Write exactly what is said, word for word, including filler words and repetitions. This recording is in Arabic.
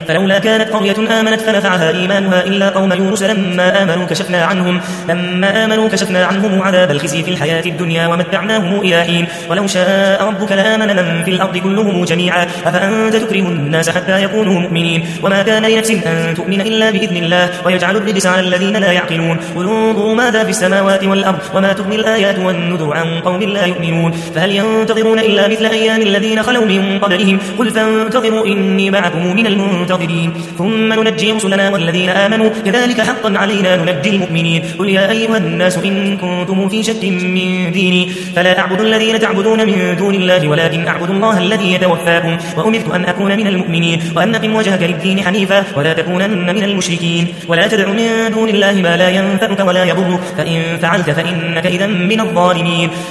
فلولا كانت قرية آمنت فنفعها إيمانها إلا قوم يونس لما آمنوا كشفنا عنهم لما آمنوا كشفنا عنهم عذاب الخزي في الحياة الدنيا ومتعناهم إلى حين ولو شاء ربك لآمن من في الأرض كلهم جميعا أفأنت تكره الناس حتى يكونوا مؤمنين وما كان لنفس أن تؤمن إلا بإذن الله ويجعل الرجس على الذين لا يعقلون قل انظروا ماذا في السماوات والأرض وما تغني الآيات والنذر عن قوم لا يؤمنون فهل ينتظرون إلا مثل أيام الذين خلوا من قبلهم قل فانتظروا إني معكم من المنتظرين ثم ننجي رسلنا والذين آمنوا كذلك حقا علينا ننجي المؤمنين قل يا أيها الناس إن كنتم في شك من ديني فلا أعبد الذين تعبدون من دون الله ولكن أعبد الله الذي يتوفاكم وأمرت أن أكون من المؤمنين وأن أقم وجهك للدين حنيفا ولا تكونن من المشركين ولا تدع من دون الله ما لا ينفعك ولا يضرك فإن فعلت فإنك إذا من الظالمين